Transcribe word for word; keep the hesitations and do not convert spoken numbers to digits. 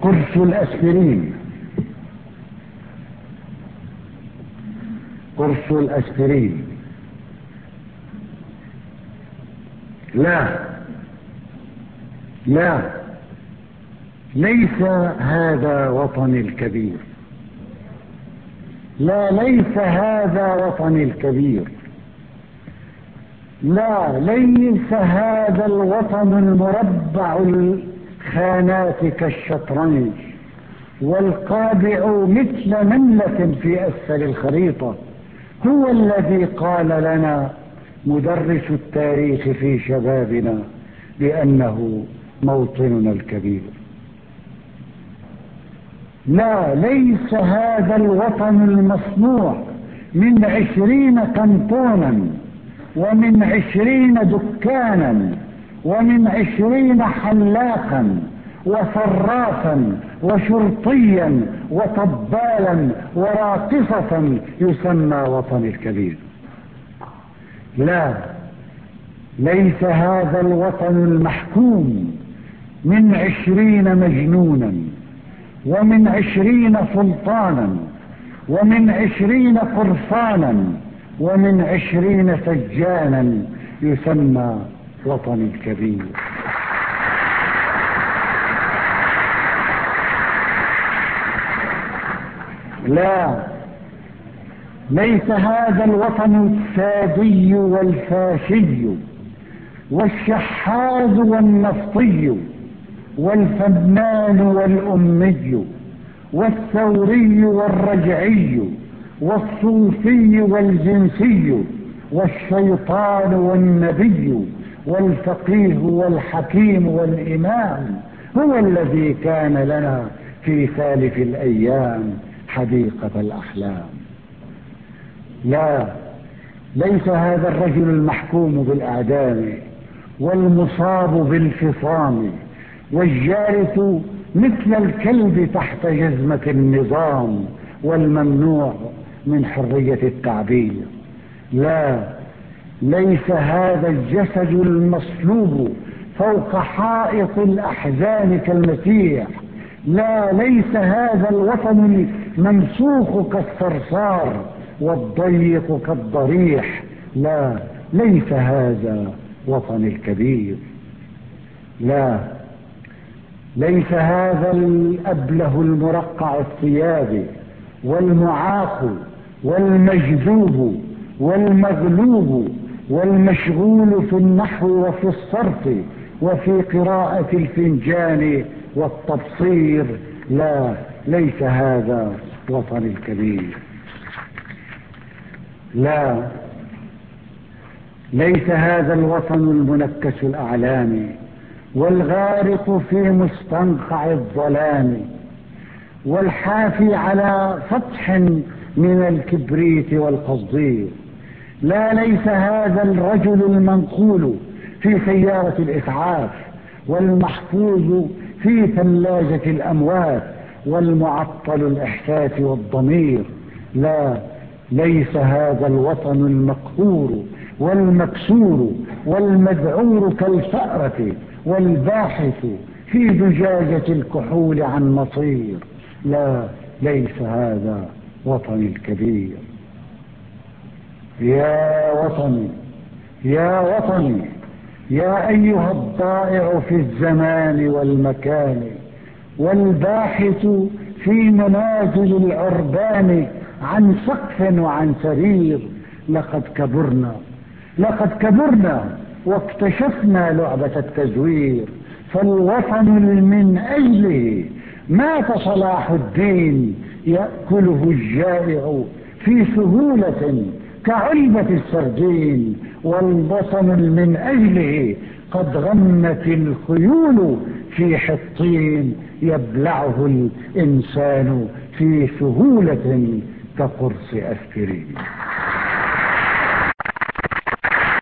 قرص الأسبرين. قرص الأسبرين. لا لا ليس هذا وطني الكبير. لا ليس هذا وطني الكبير. لا ليس هذا الوطن المربع الخانات كالشطرنج والقابع مثل نملة في أسفل الخريطة هو الذي قال لنا مدرس التاريخ في شبابنا بأنه موطننا الكبير. لا ليس هذا الوطن المصنوع من عشرين كنتونا ومن عشرين دكانا ومن عشرين حلاقا وفراسا وشرطيا وطبالا وراقصة يسمى وطن الكبير. لا ليس هذا الوطن المحكوم من عشرين مجنونا ومن عشرين سلطانا ومن عشرين قرصانا ومن عشرين سجانا يسمى وطن الكبير. لا ليس هذا الوطن السادي والفاشي والشحاذ والنفطي والفنان والأمي والثوري والرجعي والصوفي والجنسي والشيطان والنبي والفقيه والحكيم والإمام هو الذي كان لنا في سالف الأيام حديقة الأحلام. لا ليس هذا الرجل المحكوم بالإعدام والمصاب بالفصام والجالس مثل الكلب تحت جزمة النظام والممنوع من حرية التعبير. لا ليس هذا الجسد المصلوب فوق حائط الأحزان كالمسيح. لا ليس هذا الوطن الممسوخ كالصرصار والضيق كالضريح. لا ليس هذا وطن الكبير. لا ليس هذا الأبله المرقع الثياب والمعاق والمجذوب والمغلوب والمشغول في النحو وفي الصرف وفي قراءة الفنجان والتبصير. لا ليس هذا وطن الكبير. لا ليس هذا الوطن المنكس الأعلام والغارق في مستنقع الظلام والحافي على فتح من الكبريت والقصدير. لا ليس هذا الرجل المنقول في سيارة الإسعاف والمحفوظ في ثلاجة الأموات والمعطل الإحساس والضمير. لا ليس هذا الوطن المقهور والمكسور والمذعور كالفأرة والباحث في زجاجة الكحول عن مصير. لا ليس هذا وطن الكبير. يا وطني يا وطني يا أيها الضائع في الزمان والمكان والباحث في منازل العربان عن سقف وعن سرير. لقد كبرنا لقد كبرنا واكتشفنا لعبة التزوير. فالوطن من أجله مات صلاح الدين يأكله الجائع في سهولة كعلبة السردين. والوطن من أجله قد غمت الخيول في حطين يبلعه الإنسان في سهولة كقرص أسبرين.